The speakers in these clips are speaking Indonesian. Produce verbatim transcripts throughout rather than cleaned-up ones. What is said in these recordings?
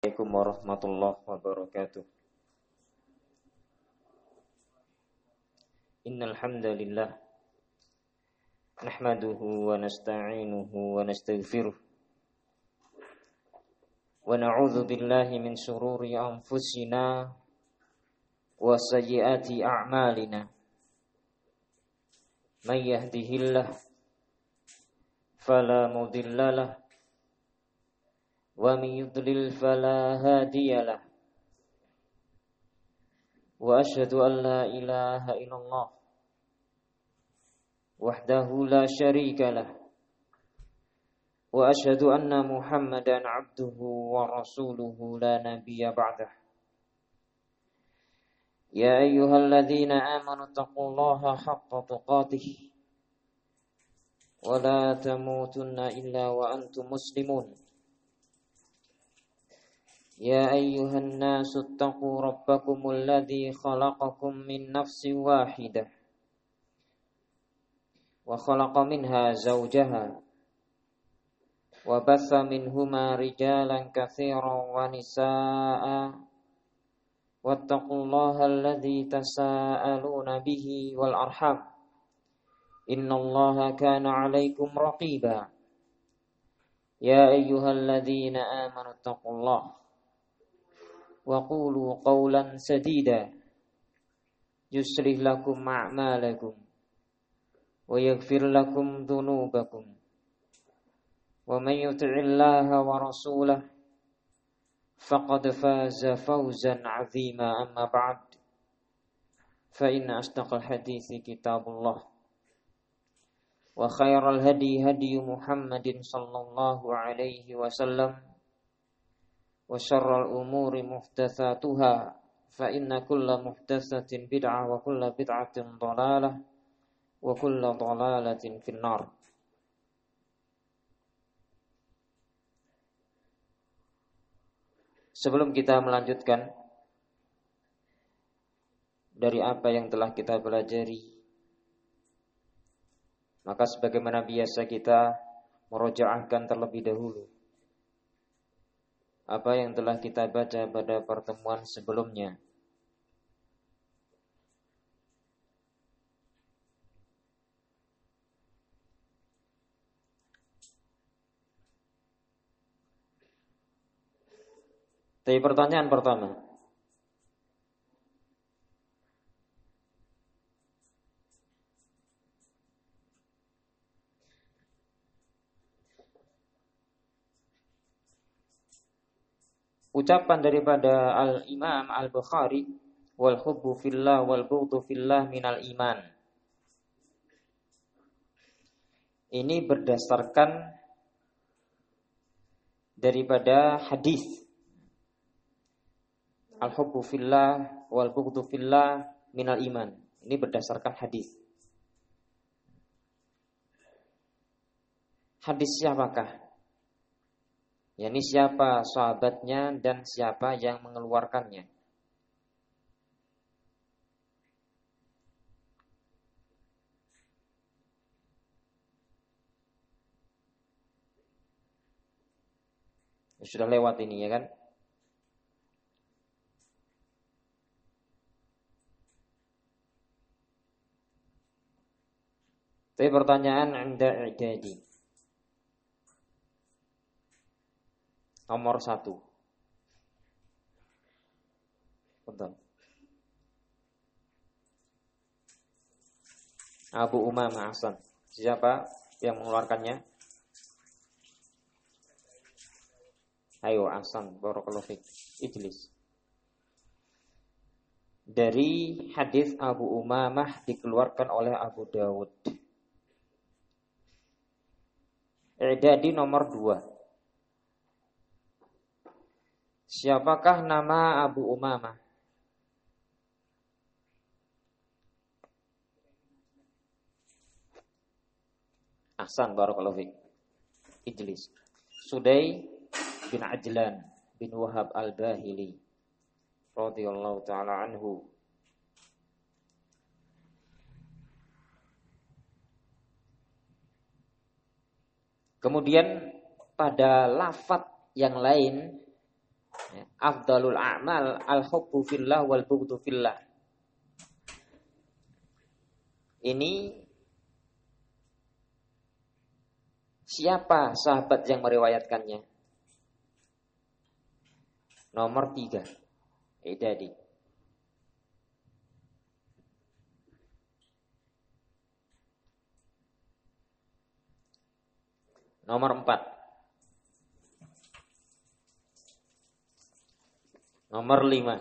Assalamualaikum warahmatullahi wabarakatuh. Innal hamdalillah nahmaduhu wa nasta'inuhu wa nastaghfiruh wa na'udzu billahi min shururi anfusina wa sayyiati a'malina. May yahdihillah fala mudhillalah wa may yudlil fala hadiyalah. Wa asyhadu an la ilaha illallah wahdahu la syarika lah. Wa asyhadu anna Muhammadan abduhu wa rasuluhu la nabiyya ba'dah. Ya ayyuhalladzina amanu taqullaha haqqa tuqatih wa la tamutunna illa wa antum muslimun. يا أيها الناس اتقوا ربكم الذي خلقكم من نفس واحدة وخلق منها زوجها وبث منهما رجالا كثيرا ونساء واتقوا الله الذي تساءلون به والأرحام إن الله كان عليكم رقيبا يا أيها الذين آمنوا اتقوا الله وقولوا قولا سديدا يصلح لكم أعمالكم ويغفر لكم ذنوبكم ومن يطع الله ورسوله فقد فاز فوزا عظيما. أما بعد فإن أصدق الحديث كتاب الله وخير الهدي هدي محمد صلى الله عليه وسلم وشر الأمور محدثاتها فإن كل محدثة بدعة وكل بدعة ضلالة وكل ضلالة في النار. Sebelum kita melanjutkan dari apa yang telah kita pelajari, maka sebagaimana biasa kita merojaahkan terlebih dahulu apa yang telah kita baca pada pertemuan sebelumnya. Tapi pertanyaan pertama, ucapan daripada Al-Imam Al-Bukhari, wal hubbu fillah wal bughdu fillah minal iman. Ini berdasarkan daripada hadis Al-hubbu fillah wal bughdu fillah minal iman. Ini berdasarkan hadis. Hadis siapakah? Yani siapa sahabatnya dan siapa yang mengeluarkannya. Sudah lewat ini ya kan? Tapi pertanyaan anda jadi nomor satu. Betul. Abu Umamah Hasan. Siapa yang mengeluarkannya? Ayo Hasan, barakallahu fiik. Ijlis. Dari hadis Abu Umamah dikeluarkan oleh Abu Dawud. I'dadi nomor dua. Siapakah nama Abu Umamah? Ahsan, barakallahu fiik. Ijlis. Sudai bin Ajlan bin Wahab Al-Bahili radhiyallahu ta'ala anhu. Kemudian pada lafaz yang lain Ya, afdalul a'mal al-hubbu fillah wal bughdu fillah. Ini siapa sahabat yang meriwayatkannya? Nomor tiga. Eh, tadi. Nomor empat. Nomor lima.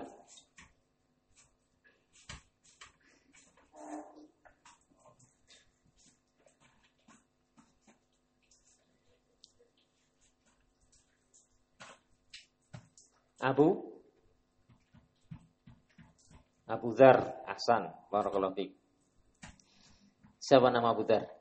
Abu Abu Dzar. Ahsan, barakallahu fiik. Siapa nama Abu Dzar?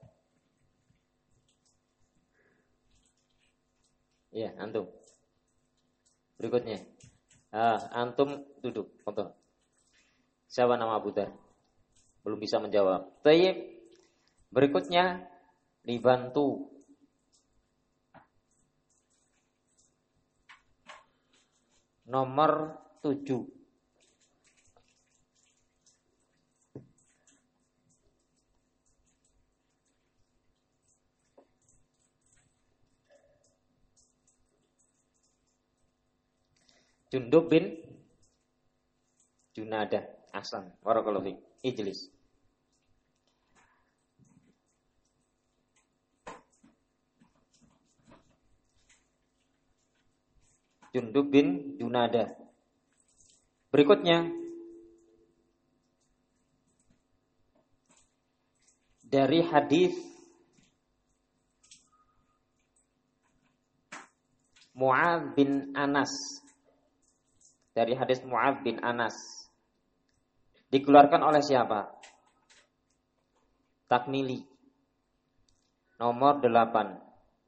Ya, antum. Berikutnya. Ah, antum duduk, foto. Siapa nama Abu Dzar? Belum bisa menjawab. Baik. Berikutnya dibantu. Nomor tujuh. Jundub bin Junadah. Ahsan, barakallahu fiik. Ijlis. Jundub bin Junadah. Berikutnya dari hadis Mu'adz bin Anas. Dari hadis Mu'adz bin Anas. Dikeluarkan oleh siapa? Takmili. Nomor delapan.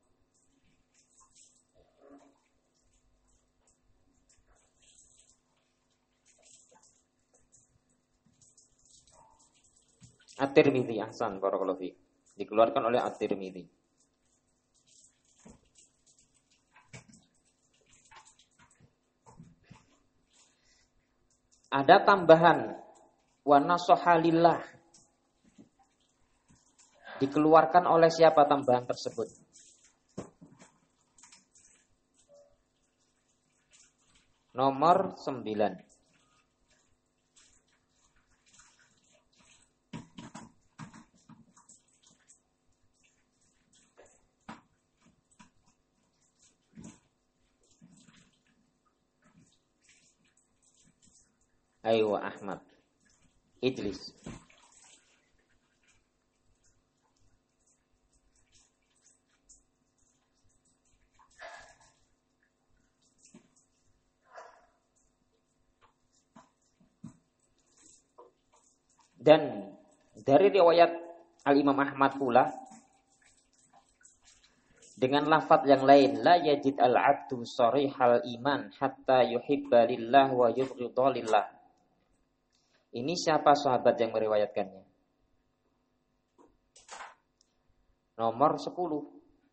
At-Tirmidzi. Ahsan, barakallahu fiik. Dikeluarkan oleh At-Tirmidzi. Ada tambahan wa nasaha lillah. Dikeluarkan oleh siapa tambahan tersebut? Nomor sembilan. Ayo Ahmad. Ijlis. Dan dari riwayat Al-Imam Ahmad pula dengan lafaz yang lain, la yajid al-'abdu sharihal iman hatta yuhibba lillah wa yubghidha lillah. Ini siapa sahabat yang meriwayatkannya? Nomor sepuluh.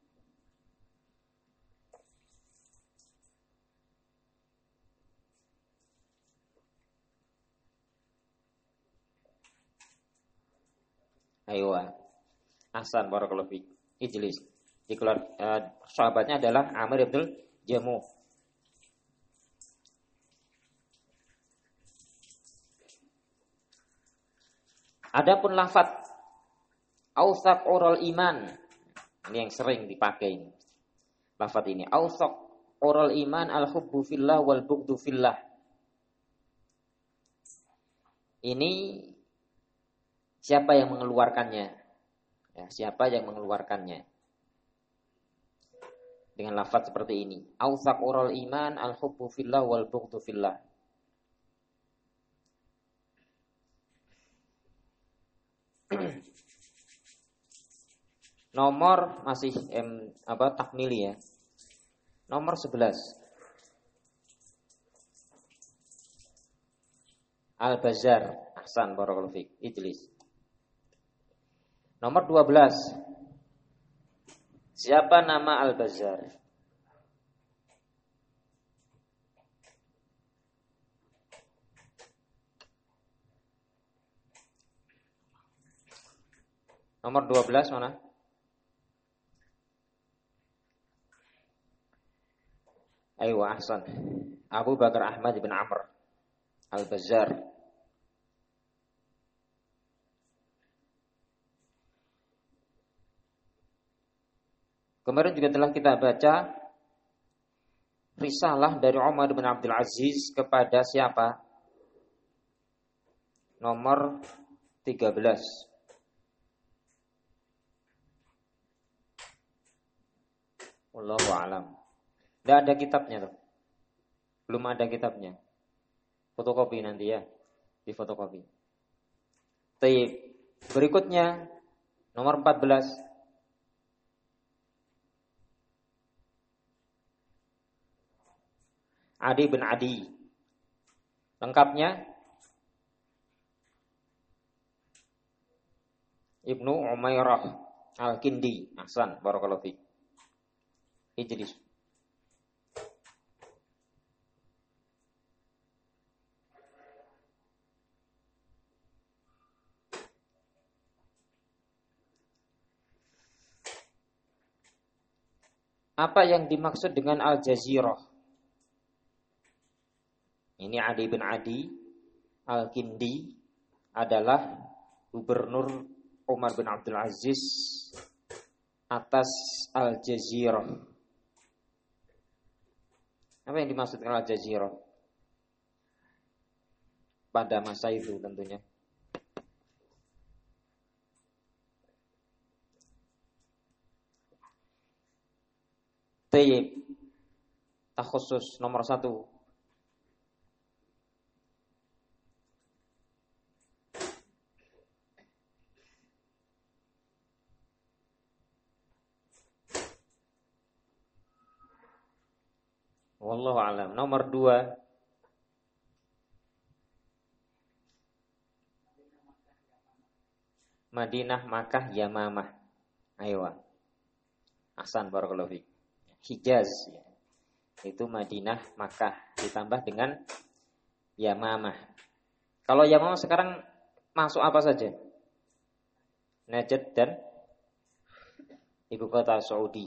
Ayo. Ahsan, barakallahu fiik. Ijlis. Dikeluar, uh, sahabatnya adalah Amr bin Jamuh. Adapun lafaz autsaq oral iman, ini yang sering dipakai ini. Lafaz ini autsaq oral iman al-hubbu fillah wal bughdu fillah. Ini siapa yang mengeluarkannya? Ya, siapa yang mengeluarkannya? Dengan lafaz seperti ini. Autsaq oral iman al-hubbu fillah wal bughdu fillah. Nomor masih em, apa takmili ya. Nomor sebelas. Al-Bazzar. Ahsan, barakallahu fiik. Ijlis. Nomor dua belas. Siapa nama Al-Bazzar? Nomor dua belas mana? Ayo ahsan. Abu Bakar Ahmad bin Amr Al-Bazzar. Kemarin juga telah kita baca risalah dari Umar bin Abdul Aziz kepada siapa? Nomor tiga belas. Wallahu a'lam. Tidak ada kitabnya tuh. Belum ada kitabnya. Fotokopi nanti ya. Di fotokopi. Baik. Berikutnya nomor empat belas. Adi bin Adi. Lengkapnya Ibnu Umairah Al-Kindi. Ahsan, barakallahu fiik. Ijlis. Apa yang dimaksud dengan Al-Jazirah? Ini Adi bin Adi Al-Kindi adalah gubernur Umar bin Abdul Aziz atas Al-Jazirah. Apa yang dimaksud dengan Al-Jazirah? Pada masa itu tentunya. Tayyib. Takhusus nomor satu. Wallahu a'lam. Nomor dua. Madinah, Makkah, Yamamah. Ayo. Ahsan, barakallahu fiik. Hijaz. Itu Madinah, Makkah. Ditambah dengan Yamamah. Kalau Yamamah sekarang masuk apa saja? Najd dan ibu kota Saudi.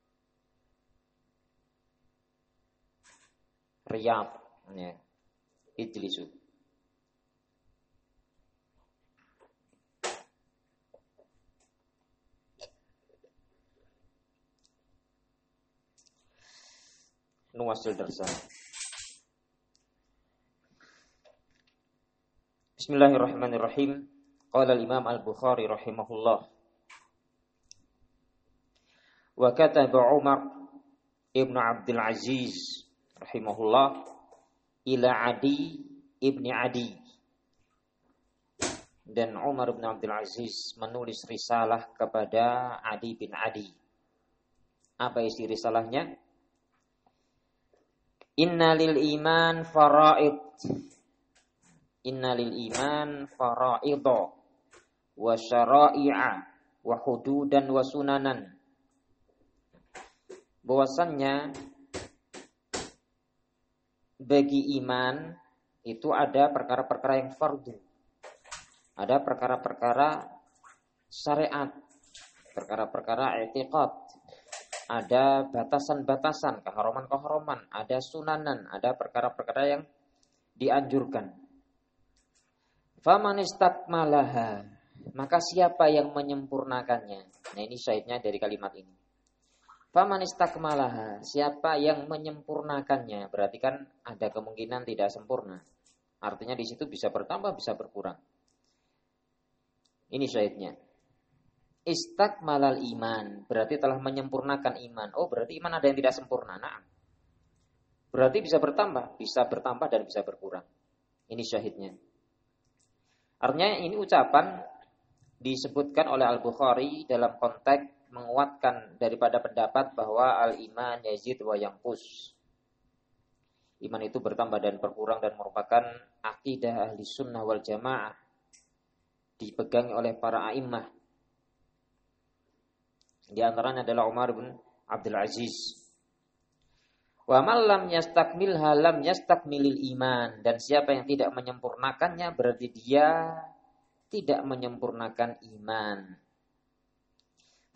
Riyadh, ya. Ijlisu. Nuwasil darsan. Bismillahirrahmanirrahim. Qala al-Imam Al-Bukhari rahimahullah. Wa kataba Umar ibn Abdul Aziz rahimahullah ila Adi ibni Adi. Dan Umar bin Abdul Aziz menulis risalah kepada Adi bin Adi. Apa isi risalahnya? Inna lil iman fara'id. Inna lil iman fara'idha wa syara'i'a wa hududan wa sunanan. Bahwasannya bagi iman itu ada perkara-perkara yang fardu. Ada perkara-perkara syariat, perkara-perkara i'tiqad. Ada batasan-batasan, keharaman-keharaman, ada sunanan, ada perkara-perkara yang dianjurkan. Faman istakmalaha, maka siapa yang menyempurnakannya? Nah, ini syahidnya dari kalimat ini. Faman istakmalaha, siapa yang menyempurnakannya? Berarti kan ada kemungkinan tidak sempurna. Artinya di situ bisa bertambah, bisa berkurang. Ini syahidnya. Istakmalal iman, berarti telah menyempurnakan iman. Oh, berarti iman ada yang tidak sempurna. Nah, berarti bisa bertambah, bisa bertambah dan bisa berkurang. Ini syahidnya. Artinya ini ucapan disebutkan oleh Al-Bukhari dalam konteks menguatkan daripada pendapat bahwa al-iman yazid wa yanqus. Iman itu bertambah dan berkurang dan merupakan akidah ahli sunnah wal jamaah. Dipegangi oleh para a'immah. Di antaranya adalah Umar bin Abdul Aziz. Wa man lam yastakmilha lam yastakmilil iman. Dan siapa yang tidak menyempurnakannya berarti dia tidak menyempurnakan iman.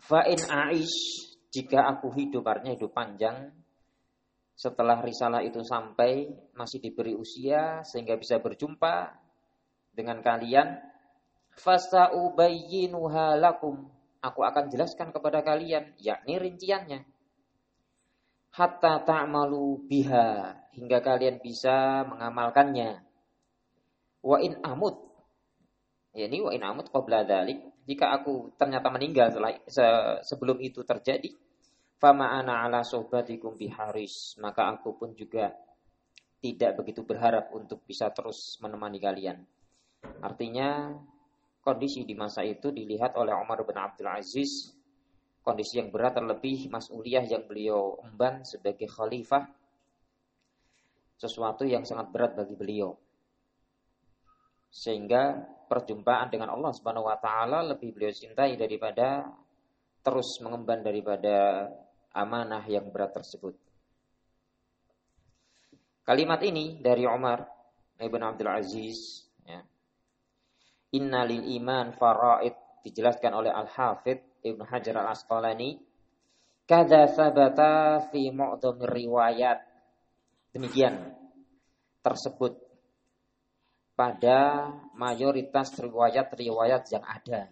Fa in aish, jika aku hidup, artinya hidup panjang, setelah risalah itu sampai, masih diberi usia sehingga bisa berjumpa dengan kalian, fasaubayyinuha lakum, aku akan jelaskan kepada kalian, yakni rinciannya. Hatta ta'malu biha, hingga kalian bisa mengamalkannya. Wa in amut, yakni wa in amut qabla dzalik, jika aku ternyata meninggal setelah, se, sebelum itu terjadi, fama ana ala sohbatikum biharis, maka aku pun juga tidak begitu berharap untuk bisa terus menemani kalian. Artinya kondisi di masa itu dilihat oleh Umar bin Abdul Aziz, kondisi yang berat, terlebih mas'uliyah yang beliau emban sebagai khalifah, sesuatu yang sangat berat bagi beliau. Sehingga perjumpaan dengan Allah Subhanahu wa taala lebih beliau cintai daripada terus mengemban daripada amanah yang berat tersebut. Kalimat ini dari Umar ibn Abdul Aziz, ya. Inna lil iman faraid, dijelaskan oleh Al-Hafidh Ibnu Hajar Al-Asqalani, kada sabata fi mu'dhamir riwayat, demikian tersebut pada mayoritas riwayat-riwayat yang ada.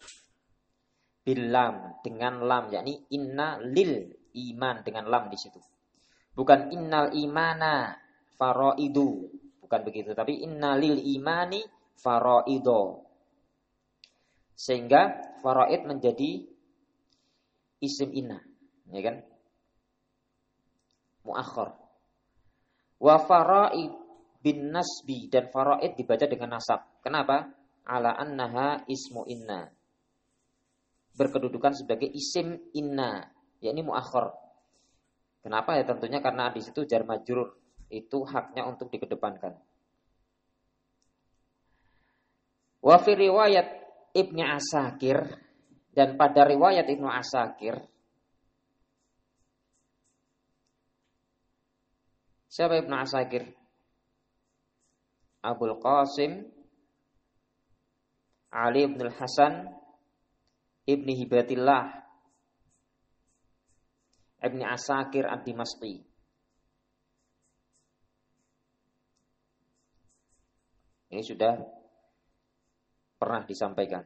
Bilam, dengan lam, yakni inna lil iman, dengan lam di situ. Bukan innal imana faraidu, bukan begitu, tapi inna lil imani faraido. Sehingga faraid menjadi isim inna, ya kan? Muakhar. Wa faraid bin nasbi, dan faraid dibaca dengan nasab. Kenapa? Ala annaha ismu inna, berkedudukan sebagai isim inna, yakni muakhar. Kenapa? Ya tentunya karena di situ jar majrur itu haknya untuk dikedepankan. Wa fi riwayat Ibnu Asakir, dan pada riwayat Ibnu Asakir, siapa Ibnu Asakir? Abul Qasim Ali bin Hasan Ibni Hibatillah Ibni Asakir ad-Dimashqi. Ini sudah pernah disampaikan.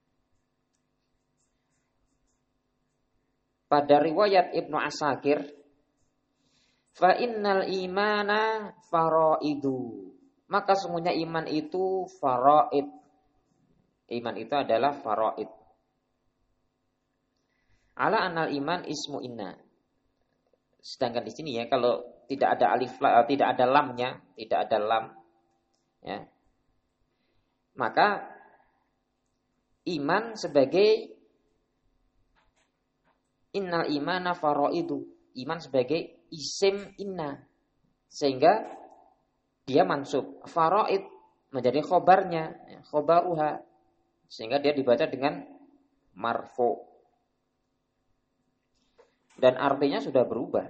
Pada riwayat Ibnu Asakir, fa innal imana faraidu, maka sungguhnya iman itu faraid. Iman itu adalah faraid. Ala anal iman ismu inna. Sedangkan di sini ya, kalau tidak ada alif, tidak ada lamnya, tidak ada lam, ya, maka iman sebagai innal imana faraidu, iman sebagai isim inna, sehingga dia mansub. Faraid menjadi khobarnya, khobaruha, sehingga dia dibaca dengan marfu. Dan artinya sudah berubah.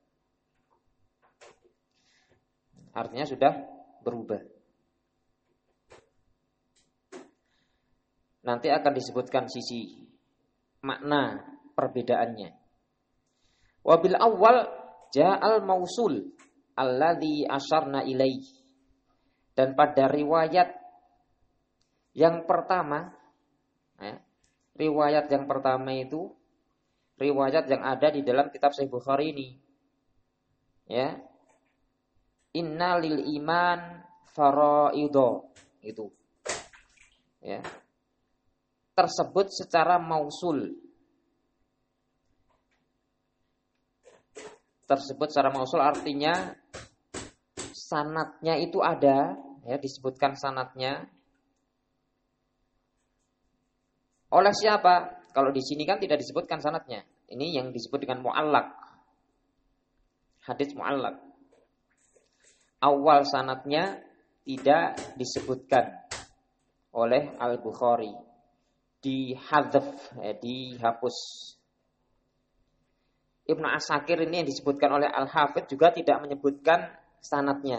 Artinya sudah berubah. Nanti akan disebutkan sisi makna perbedaannya. Wabil awal ja'al mausul alladhi asyarna ilaih. Dan pada riwayat yang pertama, ya, riwayat yang pertama itu riwayat yang ada di dalam kitab Sahih Bukhari ini, ya, inna lil iman faraido, itu, ya, tersebut secara mausul, tersebut secara mausul artinya sanadnya itu ada, ya, disebutkan sanadnya oleh siapa? Kalau di sini kan tidak disebutkan sanadnya. Ini yang disebut dengan mu'allaq. Hadis mu'allaq. Awal sanadnya tidak disebutkan oleh Al-Bukhari. Dihadzaf, ya, dihapus. Ibnu Asakir ini yang disebutkan oleh Al-Hafidh juga tidak menyebutkan sanadnya.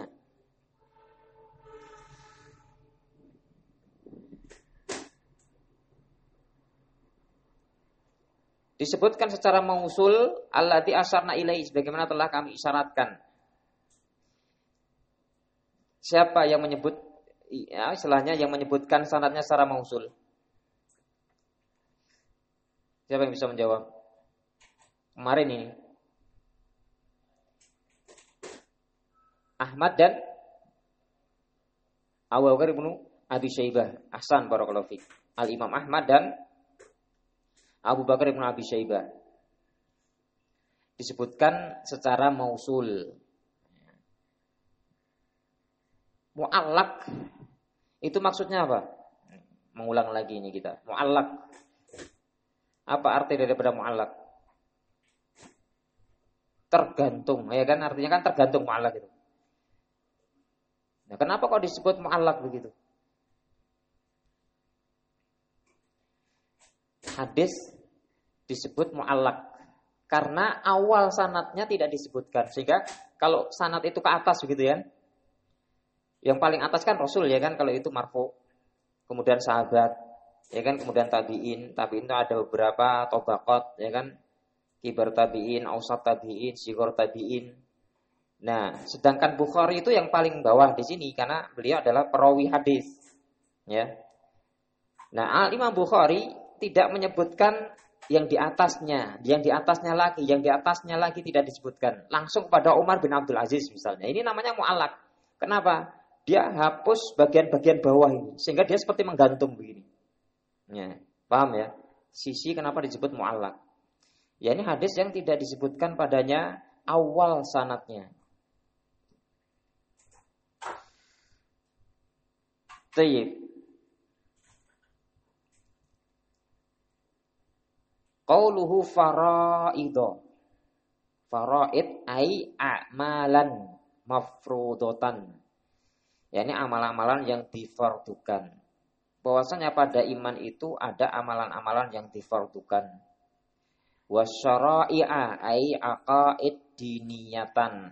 Disebutkan secara mausul allati asyarna ilaihi, sebagaimana telah kami isyaratkan. Siapa yang menyebut, ya, istilahnya yang menyebutkan sanadnya secara mausul? Siapa yang bisa menjawab? Kemarin ini Ahmad dan Abu Bakar ibnu Abi Syaibah. Ahsan, barakallahu fiik. Al-Imam Ahmad dan Abu Bakar ibnu Abi Syaibah disebutkan secara mausul. Mu'allaq itu maksudnya apa? Mengulang lagi ini kita. Mu'allaq. Apa arti daripada mu'allaq? Tergantung, ya kan? Artinya kan tergantung mu'allaq itu. Nah, kenapa kok disebut mu'allaq begitu? Hadis disebut mu'allaq karena awal sanadnya tidak disebutkan, sehingga kalau sanad itu ke atas begitu ya, yang paling atas kan Rasul ya kan, kalau itu marfu, kemudian sahabat ya kan, kemudian tabi'in. Tabi'in itu ada beberapa tabaqat ya kan, kibar tabi'in, ausat tabi'in, sighar tabi'in. Nah, sedangkan Bukhari itu yang paling bawah di sini karena beliau adalah perawi hadis ya. Nah, Imam Bukhari tidak menyebutkan yang di atasnya, yang di atasnya lagi, yang di atasnya lagi tidak disebutkan. Langsung pada Umar bin Abdul Aziz misalnya. Ini namanya mu'allaq. Kenapa? Dia hapus bagian-bagian bawah ini, sehingga dia seperti menggantung begini. Ya, paham ya? Sisi kenapa disebut mu'allaq. Ya, ini hadis yang tidak disebutkan padanya awal sanadnya. Tayyib. Qauluhu faraido. Faraid ai a'malan mafrudotan. Ya, ini amalan-amalan yang difardukan. Bahwasanya pada iman itu ada amalan-amalan yang difardukan. Wasyara'i'a ai aqaid diniyatan.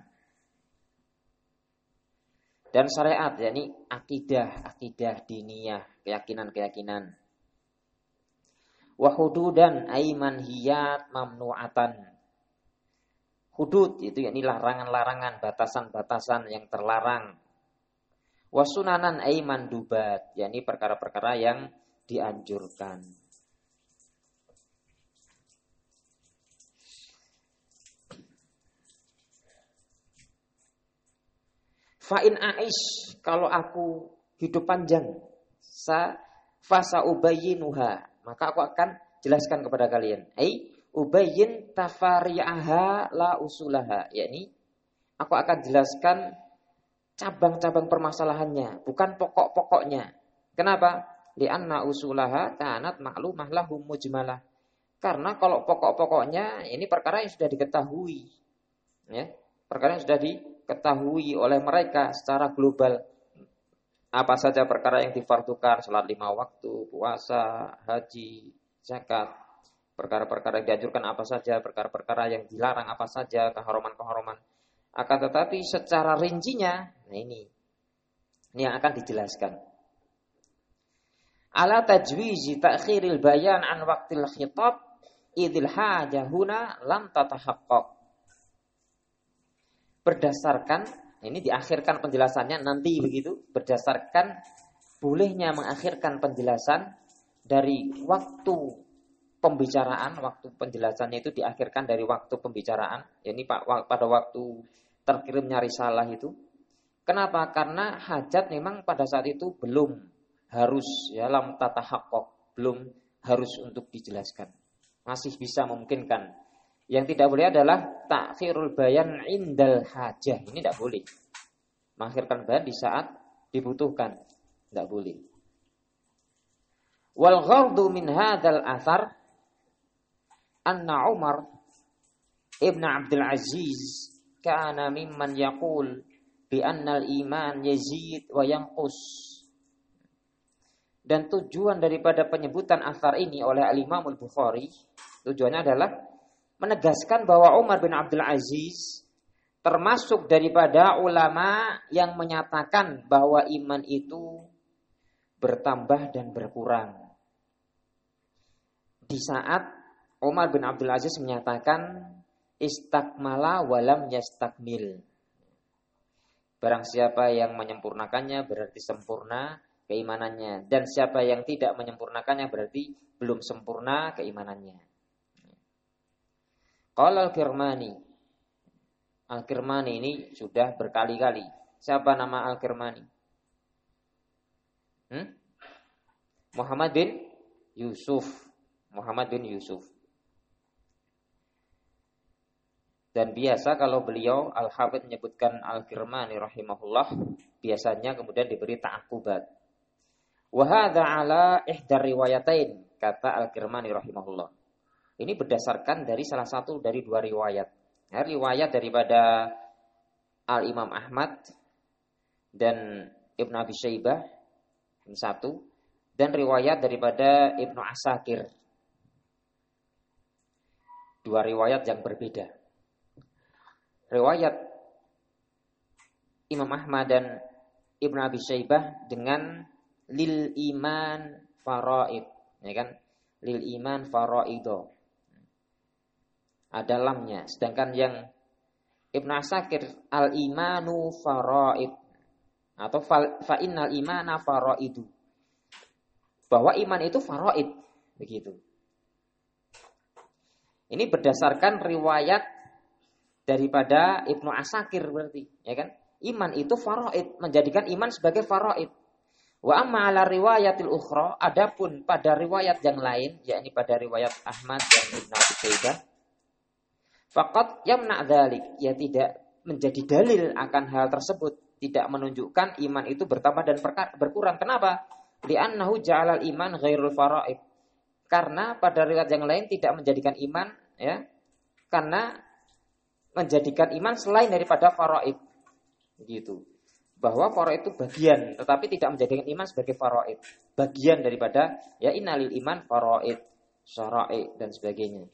Dan syariat, yakni akidah, akidah diniyah, keyakinan-keyakinan. Wa hududan ay manhiyat mamnu'atan. Hudud itu yakni larangan-larangan, batasan-batasan yang terlarang. Wa sunanan ay mandubat, yakni perkara-perkara yang dianjurkan. Fa'in aish, kalau aku hidup panjang, sa fasa ubayyinuha, maka aku akan jelaskan kepada kalian. Ai ubayyin tafari'aha la usulaha, yakni aku akan jelaskan cabang-cabang permasalahannya, bukan pokok-pokoknya. Kenapa? Li'anna usulaha kanat maklumah lahum mujmalah. Karena kalau pokok-pokoknya ini perkara yang sudah diketahui, ya, perkara yang sudah di ketahui oleh mereka secara global. Apa saja perkara yang difardukan, salat lima waktu, puasa, haji, zakat, perkara-perkara yang dianjurkan apa saja, perkara-perkara yang dilarang apa saja, keharaman-keharaman. Akan tetapi secara rincinya, nah ini, ini yang akan dijelaskan. Ala tajwizi ta'khiril bayan an waqtil khitab idil hajahuna lam tatahaqqaq. Berdasarkan, ini diakhirkan penjelasannya nanti begitu, berdasarkan bolehnya mengakhirkan penjelasan dari waktu pembicaraan, waktu penjelasannya itu diakhirkan dari waktu pembicaraan, yakni pada waktu terkirimnya risalah itu. Kenapa? Karena hajat memang pada saat itu belum harus, ya, lam tatahaqqaq, belum harus untuk dijelaskan. Masih bisa memungkinkan. Yang tidak boleh adalah ta'khirul bayan indal hajah. Ini tidak boleh. Mengakhirkan bayan di saat dibutuhkan. Tidak boleh. Wal ghardu min hadzal athar anna Umar ibn Abdul Aziz kana mimman yaqul bi anna al-iman yazid wa yanqus. Dan tujuan daripada penyebutan athar ini oleh Al-Imam Al-Bukhari, tujuannya adalah menegaskan bahwa Umar bin Abdul Aziz termasuk daripada ulama yang menyatakan bahwa iman itu bertambah dan berkurang. Di saat Umar bin Abdul Aziz menyatakan istakmala walam yastakmil. Barang siapa yang menyempurnakannya berarti sempurna keimanannya, dan siapa yang tidak menyempurnakannya berarti belum sempurna keimanannya. Qala Al-Kirmani. Al-Kirmani ini sudah berkali-kali. Siapa nama Al-Kirmani? Hmm? Muhammad bin Yusuf. Muhammad bin Yusuf. Dan biasa kalau beliau Al-Hafidz menyebutkan Al-Kirmani rahimahullah, biasanya kemudian diberi ta'aqubat. Wa hadza ala ihdar riwayatain, kata Al-Kirmani rahimahullah. Ini berdasarkan dari salah satu dari dua riwayat. Ya, riwayat daripada Al-Imam Ahmad dan Ibnu Abi Syaibah ini satu, dan riwayat daripada Ibnu Asakir. Dua riwayat yang berbeda. Riwayat Imam Ahmad dan Ibnu Abi Syaibah dengan lil iman faraid, ya kan? Lil iman faraido. Ada lamnya. Sedangkan yang Ibnu Asakir al imanu faraid atau fa innal imana faraidu. Bahwa iman itu faraid, begitu. Ini berdasarkan riwayat daripada Ibnu Asakir berarti, ya kan? Iman itu faraid, menjadikan iman sebagai faraid. Wa amma ala riwayatil ukhra, adapun pada riwayat yang lain, yakni pada riwayat Ahmad dan Ibnu Abi Syaibah, faqad yamna dzalik, ya tidak menjadi dalil akan hal tersebut, tidak menunjukkan iman itu bertambah dan berkurang. Kenapa? Li'annahu ja'alal iman ghairul faraid. Karena pada riwayat yang lain tidak menjadikan iman, ya, karena menjadikan iman selain daripada faraid, gitu. Bahwa faraid itu bagian, tetapi tidak menjadikan iman sebagai faraid, bagian daripada ya innalil iman faraid, syara'i dan sebagainya.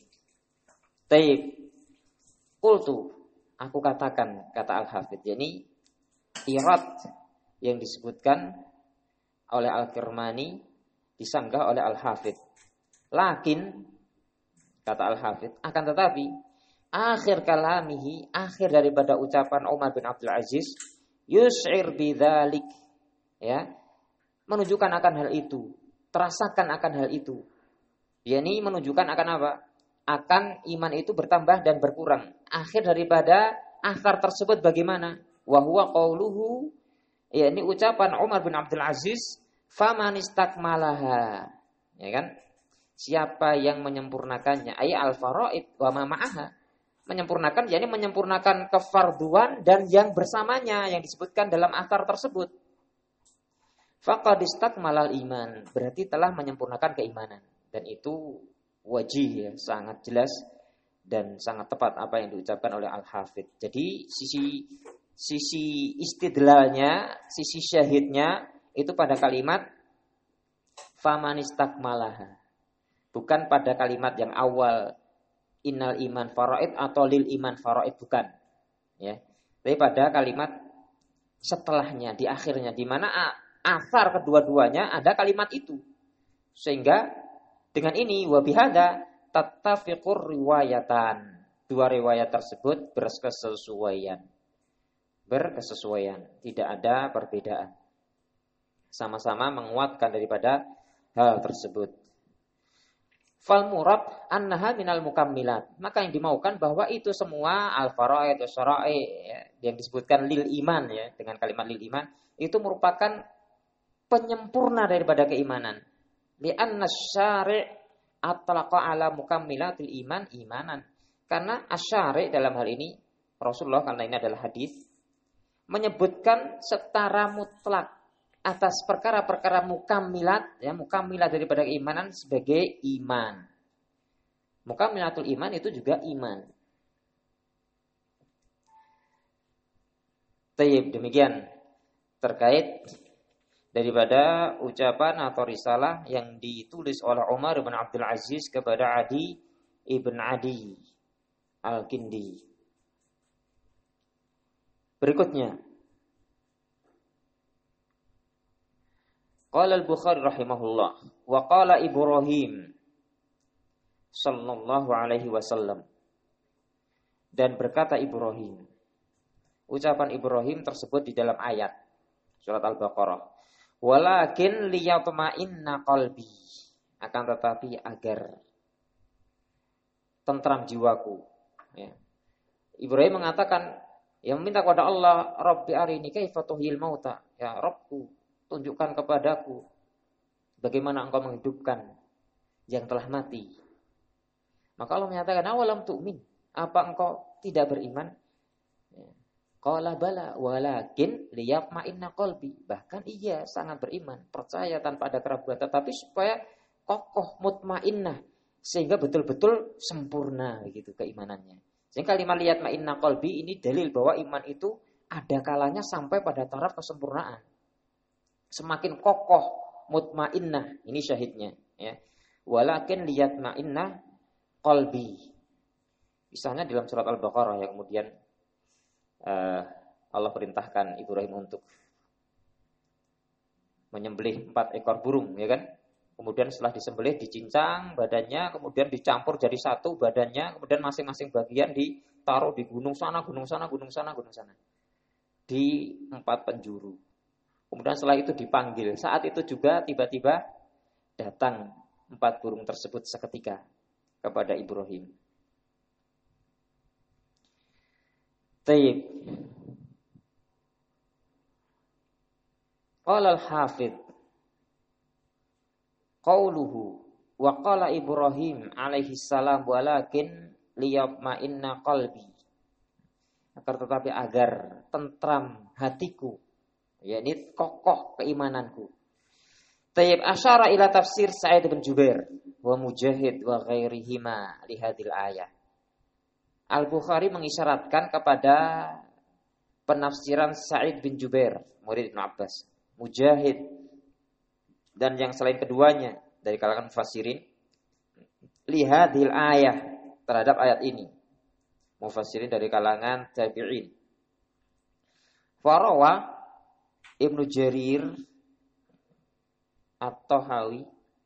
Taib, qultu, aku katakan, kata Al-Hafidz, yakni irad yang disebutkan oleh Al-Kirmani disanggah oleh Al-Hafidz. Lakin, kata Al-Hafidz, akan tetapi akhir kalamihi, akhir daripada ucapan Umar bin Abdul Aziz, yus'ir bidzalik, ya, menunjukkan akan hal itu, terasakan akan hal itu. yakni menunjukkan akan apa? Akan iman itu bertambah dan berkurang. Akhir daripada akhar tersebut bagaimana? Wa huwa qauluhu, yakni ucapan Umar bin Abdul Aziz, faman istakmalaha, ya kan? Siapa yang menyempurnakannya, ay al-faraid wa ma ma'aha. Menyempurnakan, yakni menyempurnakan kefarduan dan yang bersamanya yang disebutkan dalam athar tersebut. Faqad istakmalal iman, berarti telah menyempurnakan keimanan. Dan itu wajih, ya, sangat jelas dan sangat tepat apa yang diucapkan oleh Al-Hafidz. Jadi sisi sisi istidlalnya, sisi syahidnya itu pada kalimat faman istakmalaha. Bukan pada kalimat yang awal innal iman faraid atau lil iman faraid, bukan, ya. Tapi pada kalimat setelahnya, di akhirnya, di mana asar kedua-duanya ada kalimat itu. Sehingga dengan ini wabihada tattafiqur riwayatan. Dua riwayat tersebut berkesesuaian. Berkesesuaian, tidak ada perbedaan. Sama-sama menguatkan daripada hal tersebut. Fal murad annaha minal mukammilat. Maka yang dimaukan bahwa itu semua al-faraid wa syara'i, ya, yang disebutkan lil iman, ya, dengan kalimat lil iman, itu merupakan penyempurna daripada keimanan. Li'anna syari' atlaqa ala mukammilatil iman imanan. Karena asyari' dalam hal ini Rasulullah, karena ini adalah hadis, menyebutkan setara mutlak atas perkara-perkara mukammilat, ya, mukammilat daripada keimanan sebagai iman. Mukammilatul iman itu juga iman. Tayyib, demikian terkait daripada ucapan atau risalah yang ditulis oleh Umar bin Abdul Aziz kepada Adi ibn Adi Al-Kindi. Berikutnya, qala al-Bukhari rahimahullah wa qala Ibrahim sallallahu alaihi wasallam. Dan berkata Ibrahim. Ucapan Ibrahim tersebut di dalam ayat surat Al-Baqarah. Walakin liyatma'inna qalbi. Akan tetapi agar tentram jiwaku. Ya. Ibrahim mengatakan, yang meminta kepada Allah, Rabbi arini kaifa tuhyil mauta. Ya Rabbku, tunjukkan kepadaku bagaimana engkau menghidupkan yang telah mati. Maka Allah menyatakan, awalam tu'min. Apa engkau tidak beriman? Qala bala walakin liyatma'inna qalbi. Bahkan iya, sangat beriman, percaya tanpa ada keraguan, tetapi supaya kokoh mutmainnah sehingga betul-betul sempurna gitu keimanannya. Sehingga kalimat liyatma'inna qalbi ini dalil bahwa iman itu ada kalanya sampai pada taraf kesempurnaan. Semakin kokoh mutmainnah, ini syahidnya ya. Walakin liyatma'inna qalbi. Misalnya dalam surat Al-Baqarah yang kemudian uh, Allah perintahkan Ibrahim untuk menyembelih empat ekor burung, ya kan? Kemudian setelah disembelih dicincang badannya, kemudian dicampur jadi satu badannya, kemudian masing-masing bagian ditaruh di gunung sana, gunung sana, gunung sana, gunung sana. Di empat penjuru. Kemudian setelah itu dipanggil. Saat itu juga tiba-tiba datang empat burung tersebut seketika kepada Ibrahim. Taib. Qala al-Hafidz qauluhu wa qala Ibrahim alaihi salam walakin liyatma'inna qalbi. Akan tetapi agar tentram hatiku, yakni kokoh keimananku. Taib asyara ila tafsir Sa'id bin Jubair wa Mujahid wa ghairihima li hadhil ayah. Al-Bukhari mengisyaratkan kepada penafsiran Sa'id bin Jubair, murid Ibnu Abbas, Mujahid, dan yang selain keduanya dari kalangan mufassirin, lihadil ayah, terhadap ayat ini. Mufassirin dari kalangan tabi'in. Farawa Ibnu Jarir At-Tahawi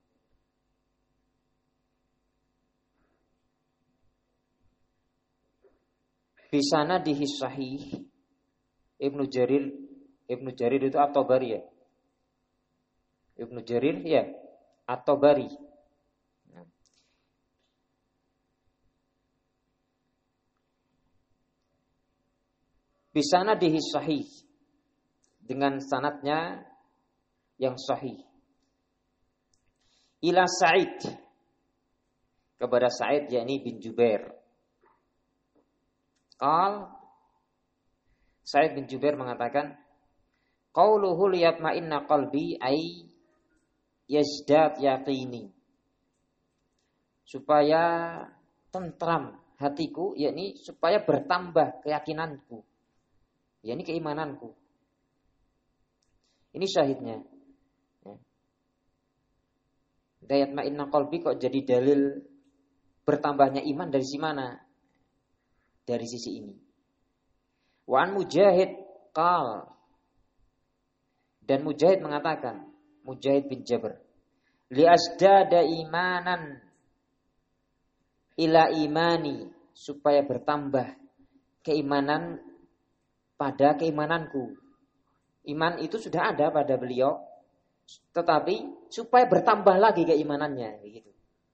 Bisana dihis sahih. Ibnu Jarir Ibnu Jarir itu At-Tabari ya. Ibnu Jarir ya At-Tabari. Bisana dihis sahih, dengan sanadnya yang sahih. Ila Sa'id, kepada Sa'id yakni bin Jubair. Qal Sa'id bin Jubair mengatakan, qauluhu liyatma'inna qalbi ay yazdad yaqini, supaya tentram hatiku, yakni supaya bertambah keyakinanku, yakni keimananku. Ini syahidnya. Liyatma'inna qalbi kok jadi dalil bertambahnya iman dari si mana? Dari sisi ini. Wa an Mujahid qal, dan Mujahid mengatakan, Mujahid bin Jabr, li asdada imanan ila imani, supaya bertambah keimanan pada keimananku. Iman itu sudah ada pada beliau, tetapi supaya bertambah lagi keimanannya, begitu.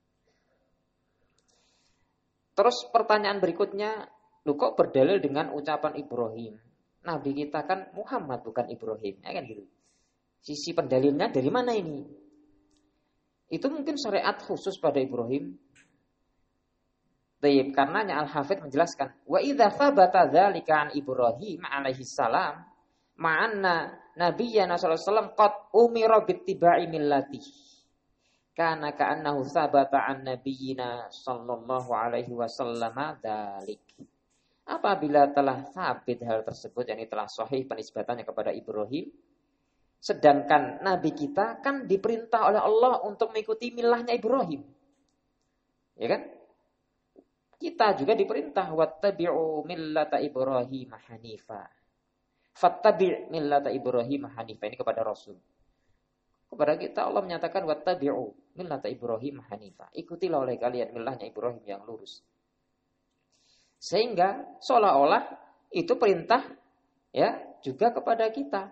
Terus pertanyaan berikutnya, lu kok berdalil dengan ucapan Ibrahim? Nabi kita kan Muhammad, bukan Ibrahim, ya kan gitu. Sisi pendalilnya dari mana ini? Itu mungkin syariat khusus pada Ibrahim. Taib, karenanya Al-Hafidz menjelaskan, wa idza thabata dzalika an Ibrahim alaihi salam ma'anna nabiyyana sallallahu alaihi wasallam qad umira bittiba'i millati. Kana ka'annahu thabata an nabiyyina sallallahu alaihi wasallam dzalik. Apabila telah sabit hal tersebut, yakni telah sahih penisbatannya kepada Ibrahim, sedangkan Nabi kita kan diperintah oleh Allah untuk mengikuti milahnya Ibrahim, ya kan? Kita juga diperintah wattabi'u millata Ibrahim hanifa. Fattabi' millata Ibrahim hanifa, ini kepada Rasul. kepada kita Allah menyatakan wattabi'u millata Ibrahim hanifah. Ikutilah oleh kalian milahnya Ibrahim yang lurus. Sehingga seolah-olah itu perintah ya juga kepada kita.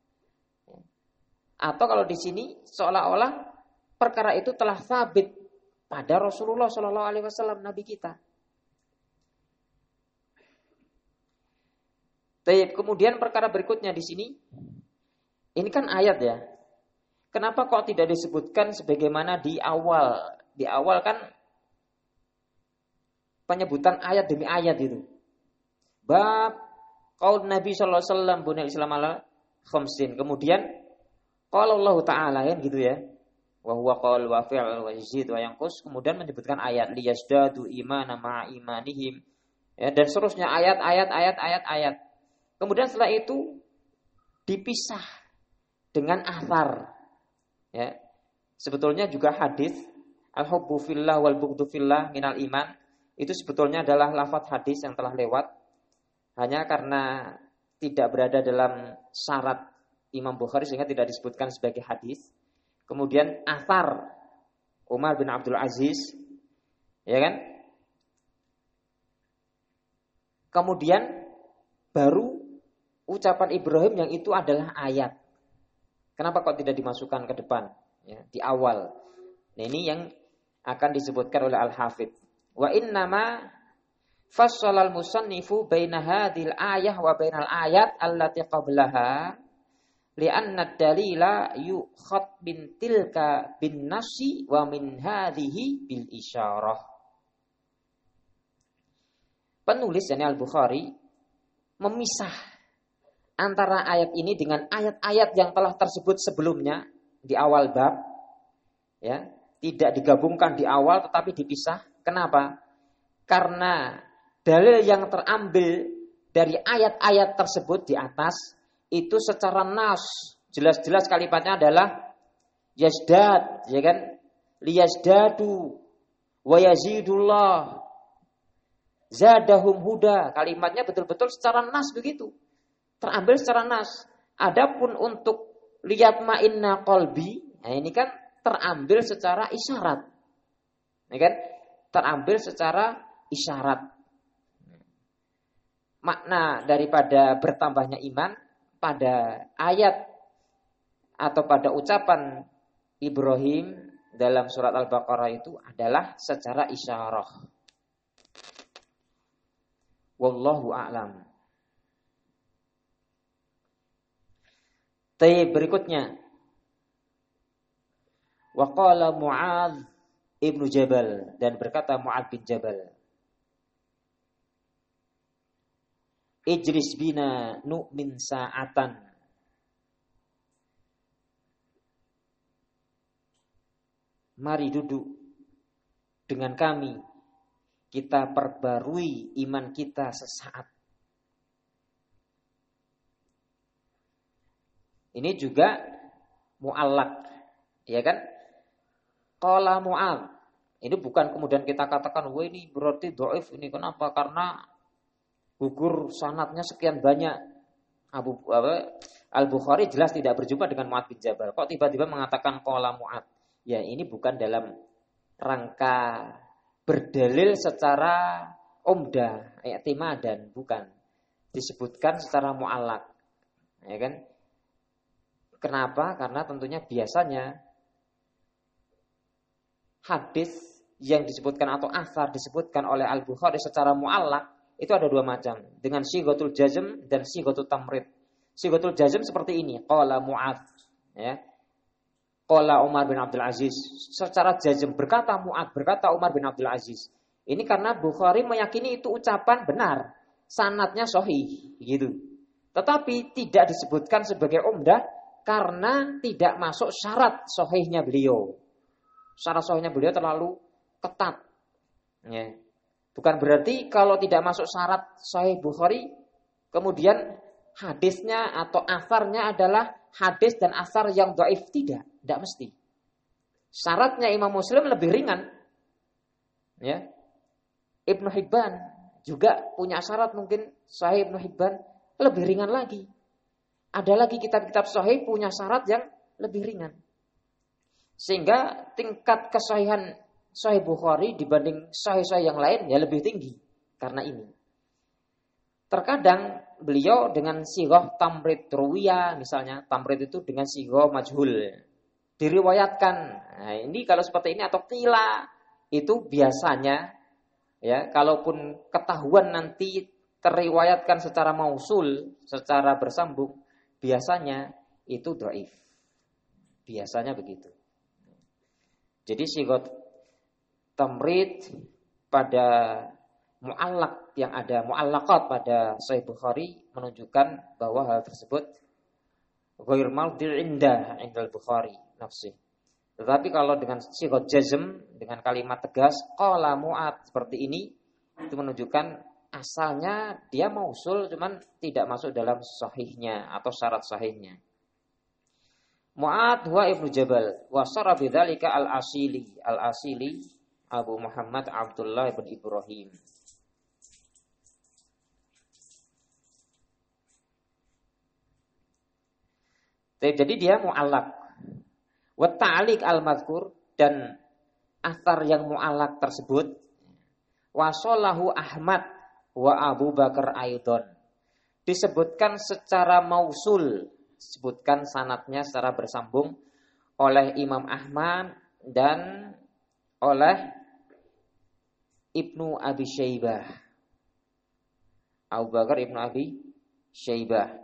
Atau kalau di sini seolah-olah perkara itu telah sabit pada Rasulullah Shallallahu Alaihi Wasallam Nabi kita. Baik, kemudian perkara berikutnya di sini, ini kan ayat ya. Kenapa kok tidak disebutkan sebagaimana di awal? Di awal kan penyebutan ayat demi ayat itu. Bab qaul Nabi sallallahu alaihi wasallam bunil Islam ala khamsin. Kemudian qala Allah taala kan gitu ya. Wa huwa qaul wa fi'l wa yazid wa yanqus. Kemudian menyebutkan ayat liyazdadu imana ma'a imanihim. Ya, dan seterusnya ayat-ayat ayat-ayat ayat. Kemudian setelah itu dipisah dengan athar. Ya. Sebetulnya juga hadis al-hubbu fillah wal bughdu fillah minal iman. Itu sebetulnya adalah lafaz hadis yang telah lewat. Hanya karena tidak berada dalam syarat Imam Bukhari sehingga tidak disebutkan sebagai hadis. Kemudian athar Umar bin Abdul Aziz, ya kan? Kemudian baru ucapan Ibrahim yang itu adalah ayat. Kenapa kok tidak dimasukkan ke depan? Ya, di awal. Nah, ini yang akan disebutkan oleh Al-Hafidh. Wa innama fassalal musannifu baina hadhil ayah wa bainal ayat allati qablaha li'anna ad-dalila yukhad bin tilka bin nasi wa min hadhihi bil isyarah. Penulis yakni Al-Bukhari memisah antara ayat ini dengan ayat-ayat yang telah tersebut sebelumnya di awal bab, ya, tidak digabungkan di awal tetapi dipisah. Kenapa? Karena dalil yang terambil dari ayat-ayat tersebut di atas itu secara nas jelas-jelas kalimatnya adalah yazdad, ya kan? Liyazdadu wa yazidullah zadahum huda. Kalimatnya betul-betul secara nas begitu. Terambil secara nas. Adapun untuk liyatma'inna qalbi, nah ini kan terambil secara isyarat. Ya kan? Terambil secara isyarat. Makna daripada bertambahnya iman pada ayat atau pada ucapan Ibrahim dalam surat Al-Baqarah itu adalah secara isyarah. Wallahu a'lam. Tayyib, berikutnya. Wa qala Mu'adz Ibnu Jabal, dan berkata Mu'adz bin Jabal, Ijlis bina nu'min sa'atan. Mari duduk dengan kami, kita perbarui iman kita sesaat. Ini juga mu'allaq, ya kan? Qala Mu'adz. Ini bukan kemudian kita katakan, wah ini berarti dhaif. Ini kenapa? Karena gugur sanadnya sekian banyak. Abu apa, Al-Bukhari jelas tidak berjumpa dengan Mu'adz bin Jabal. Kok tiba-tiba mengatakan qala Mu'adz? Ya ini bukan dalam rangka berdalil secara umdah, i'timadan, bukan. Disebutkan secara mu'allaq. Ya kan? Kenapa? Karena tentunya biasanya hadis yang disebutkan atau asar disebutkan oleh Al-Bukhari secara mu'allaq itu ada dua macam, dengan sighatul jazm dan sighatul tamrid. Sighatul jazm seperti ini, qala Mu'adz, ya. Qala Umar bin Abdul Aziz, secara jazm berkata Mu'adz, berkata Umar bin Abdul Aziz. Ini karena Bukhari meyakini itu ucapan benar, sanadnya sahih, gitu. Tetapi tidak disebutkan sebagai umdah karena tidak masuk syarat sahihnya beliau. Syarat sahihnya beliau terlalu ketat. Ya. Bukan berarti kalau tidak masuk syarat sahih Bukhari, kemudian hadisnya atau asarnya adalah hadis dan asar yang dhaif. Tidak, tidak mesti. Syaratnya Imam Muslim lebih ringan. Ya. Ibnu Hibban juga punya syarat mungkin sahih Ibnu Hibban lebih ringan lagi. Ada lagi kitab-kitab sahih punya syarat yang lebih ringan. Sehingga tingkat kesahihan Sahih Bukhari dibanding sahih-sahih yang lain ya lebih tinggi karena ini. Terkadang beliau dengan sighah tamrid ruwiya misalnya, tamrid itu dengan sighah majhul diriwayatkan. Nah, ini kalau seperti ini atau qila itu biasanya ya, kalaupun ketahuan nanti teriwayatkan secara mausul, secara bersambung, biasanya itu dhaif. Biasanya begitu. Jadi sighah tamrid pada mu'allaq yang ada mu'allaqat pada Sahih Bukhari menunjukkan bahwa hal tersebut ghair mawdi' indah indal Bukhari nafsi. Tetapi kalau dengan sighah jazm dengan kalimat tegas qala Mu'ad seperti ini itu menunjukkan asalnya dia mausul cuman tidak masuk dalam sahihnya atau syarat sahihnya. Mu'ad huwa Ibnu Jabal wa sara bidzalika al-Asili al-Asili Abu Muhammad Abdullah bin Ibrahim. Jadi dia mu'allaq. Wa ta'liq al-mazkur dan athar yang mu'allaq tersebut wasallahu Ahmad wa Abu Bakar Aidon. Disebutkan secara mausul, disebutkan sanadnya secara bersambung oleh Imam Ahmad dan oleh Ibnu Abi Syaibah. Abu Bakar Ibnu Abi Syaibah.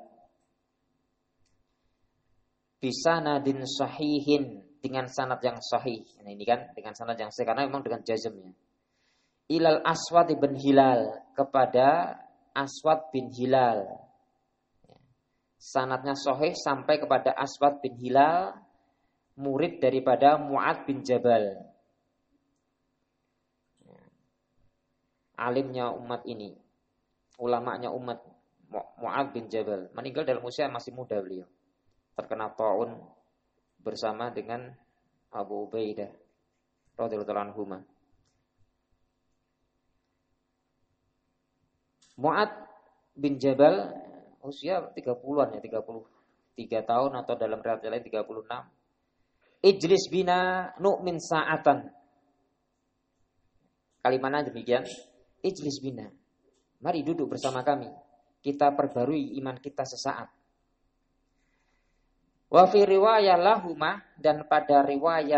Bisanadin sahihin dengan sanad yang sahih. Nah, ini kan dengan sanad yang sahih karena memang dengan jazmnya. Ilal Aswad bin Hilal kepada Aswad bin Hilal. Sanadnya sahih sampai kepada Aswad bin Hilal, murid daripada Mu'ad bin Jabal. Alimnya umat ini, ulamanya umat Mu'ad bin Jabal. Meninggal dalam usia masih muda beliau. Terkena ta'un bersama dengan Abu Ubaidah radhiyallahu anhu. Mu'ad bin Jabal usia tiga puluhan ya, tiga puluh tiga tahun atau dalam riwayat lain tiga puluh enam. Ijlis bina nu'min sa'atan. Kalimatnya demikian, ijlis bina. Mari duduk bersama kami. Kita perbarui iman kita sesaat. Wa fi riwayah lahumah dan pada riwayat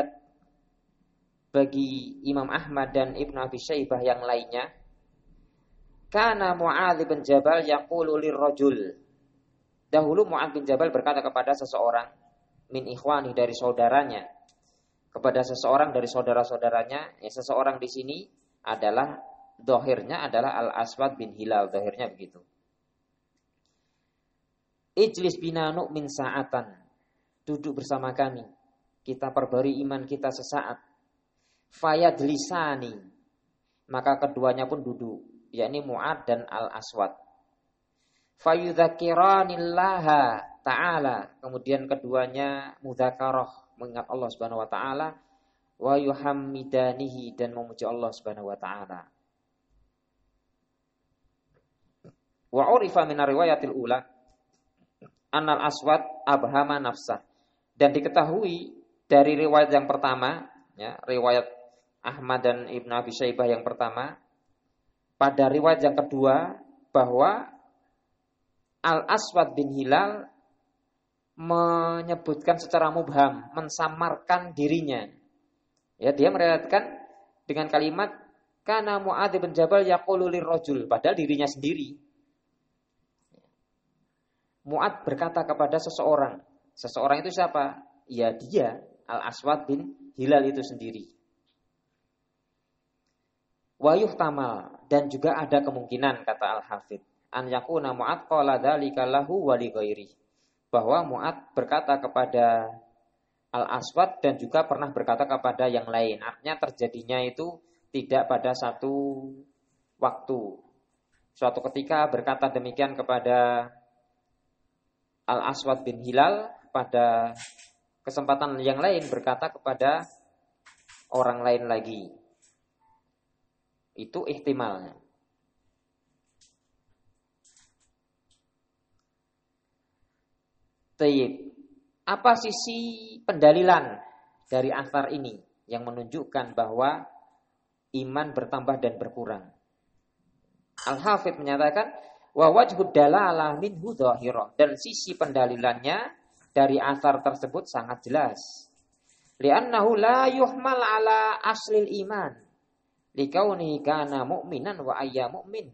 bagi Imam Ahmad dan Ibnu Abi Syaibah yang lainnya, kana Mu'adz bin Jabal yaqulu lirrajul. Dahulu Mu'adz bin Jabal berkata kepada seseorang min ikhwani dari saudaranya, kepada seseorang dari saudara-saudaranya, ya seseorang di sini adalah zahirnya adalah Al-Aswad bin Hilal, zahirnya begitu. Ijlis bina nu'min sa'atan. Duduk bersama kami, kita perbarui iman kita sesaat. Fayadlisani, maka keduanya pun duduk, yakni Mu'ad dan Al-Aswad. Fayudzakiranillaha ta'ala, kemudian keduanya mudzakarah, mengingat Allah Subhanahu wa taala, wa yuhammidanihi dan memuji Allah Subhanahu wa taala. Wa urifa min riwayatil ula annal aswad abhama nafsah. Dan diketahui dari riwayat yang pertama, ya, riwayat Ahmad dan Ibnu Abi Syaibah yang pertama, pada riwayat yang kedua bahwa Al-Aswad bin Hilal menyebutkan secara mubham, mensamarkan dirinya. Ya, dia meriwayatkan dengan kalimat kana Mu'adz bin Jabal yaqulu lirrajul, padahal dirinya sendiri. Mu'adz berkata kepada seseorang. Seseorang itu siapa? Ya dia, Al-Aswad bin Hilal itu sendiri. Wa yuhtamal, dan juga ada kemungkinan kata Al-Hafidz, an yakuna Mu'adz qala dzalika lahu wa li ghairi. Bahwa Mu'adz berkata kepada Al-Aswad dan juga pernah berkata kepada yang lain. Artinya terjadinya itu tidak pada satu waktu. Suatu ketika berkata demikian kepada Al-Aswad bin Hilal, pada kesempatan yang lain berkata kepada orang lain lagi. Itu ihtimalnya. Tayyib. Apa sisi pendalilan dari asar ini yang menunjukkan bahwa iman bertambah dan berkurang. Al-Hafidz menyatakan wa wajhud dalalah minhu dhahirah, dan sisi pendalilannya dari asar tersebut sangat jelas. Li'annahu la yuhmal ala aslil iman likauni kana mu'minan wa ayya mu'min.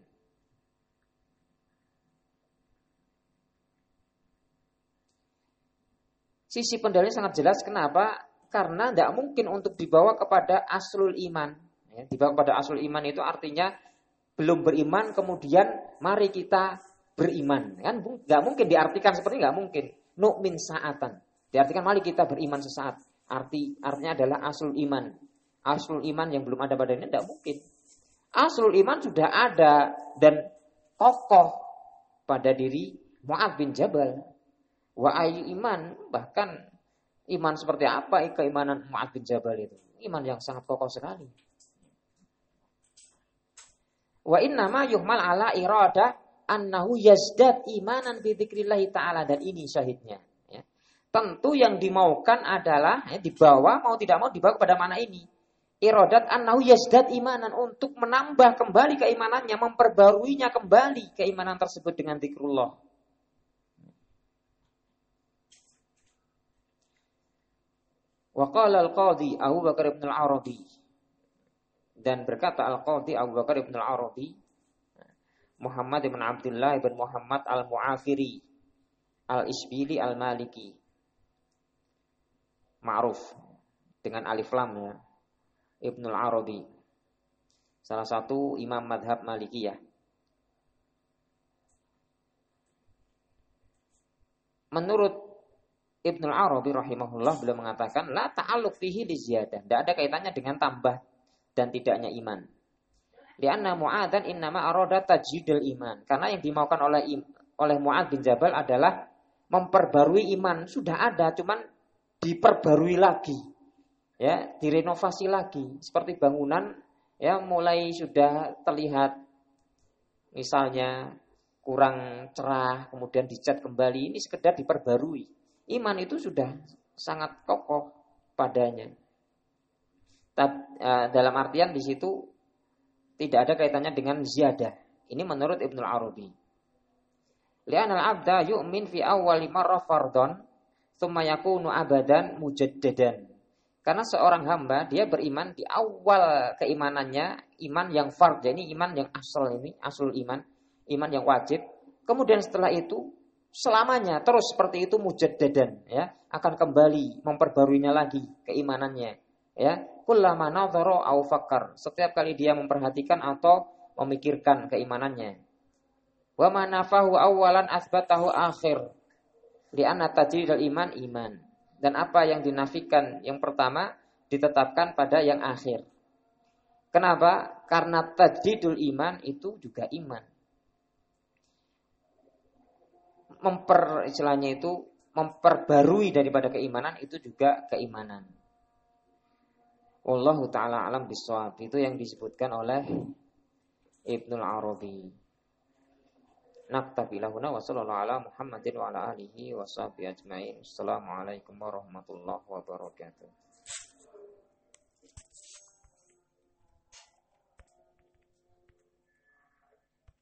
Sisi pendalilan sangat jelas. Kenapa? Karena tidak mungkin untuk dibawa kepada aslul iman. Ya, dibawa kepada aslul iman itu artinya belum beriman kemudian mari kita beriman. Kan nggak mungkin diartikan seperti nggak mungkin. Nu'min sa'atan. Diartikan mari kita beriman sesaat. Arti artinya adalah aslul iman. Aslul iman yang belum ada padanya tidak mungkin. Aslul iman sudah ada dan kokoh pada diri Mu'adz bin Jabal. Wa ayu iman, bahkan iman seperti apa keimanan Mu'adz bin Jabal itu? Iman yang sangat kokoh sekali. Wa inna ma yuhmal ala iradah annahu yazdad imanan bi dzikrillah ta'ala, dan ini syahidnya. Ya. Tentu yang dimaukan adalah ya, dibawa mau tidak mau dibawa kepada mana ini? Iradat annahu yazdad imanan, untuk menambah kembali keimanannya, memperbaruinya kembali keimanan tersebut dengan zikrullah. Wa qala al-Qadhi Abu Bakar ibn al-Arabi, dan berkata al-Qadhi Abu Bakar ibn al-Arabi, Muhammad ibn Abdullah ibn Muhammad al-Mu'afiri al-Isbili al-Maliki, ma'ruf dengan alif lam ya, Ibn al-Arabi, salah satu imam madhab Malikiyah. Menurut Ibn al-Arabi rahimahullah, beliau mengatakan la ta'alluq fihi li ziyadah, tidak ada kaitannya dengan tambah dan tidaknya iman. Lianna Mu'adzan innama arada tajdidul iman, karena yang dimaukan oleh oleh Mu'adz bin Jabal adalah memperbarui iman. Sudah ada, cuman diperbarui lagi, ya, direnovasi lagi, seperti bangunan ya mulai sudah terlihat misalnya kurang cerah, kemudian dicat kembali, ini sekedar diperbarui. Iman itu sudah sangat kokoh padanya. Dalam artian di situ tidak ada kaitannya dengan ziyadah. Ini menurut Ibnu Arabi. Li'anal abda yu'min fi awwali marrah fardhan, tsumma yakunu abadan mujaddadan. Karena seorang hamba dia beriman di awal keimanannya, iman yang fard, ini iman yang asal, ini asul iman, iman yang wajib. Kemudian setelah itu selamanya terus seperti itu mujaddadan, ya, akan kembali memperbaruinya lagi keimanannya, ya. Kullama nadhara au fakkar, setiap kali dia memperhatikan atau memikirkan keimanannya. Wa manafahu awalan asbatahu akhir, li'anna tajdidul iman iman, dan apa yang dinafikan yang pertama ditetapkan pada yang akhir. Kenapa? Karena tajdidul iman itu juga iman. Memper istilahnya itu memperbarui daripada keimanan itu juga keimanan. Wallahu taala alam bisawab. Itu yang disebutkan oleh Ibnul Arabi. Naktabi lahuna wa sallallahu ala Muhammadin wa ala alihi wa sahbihi ajmain. Assalamualaikum warahmatullahi wabarakatuh.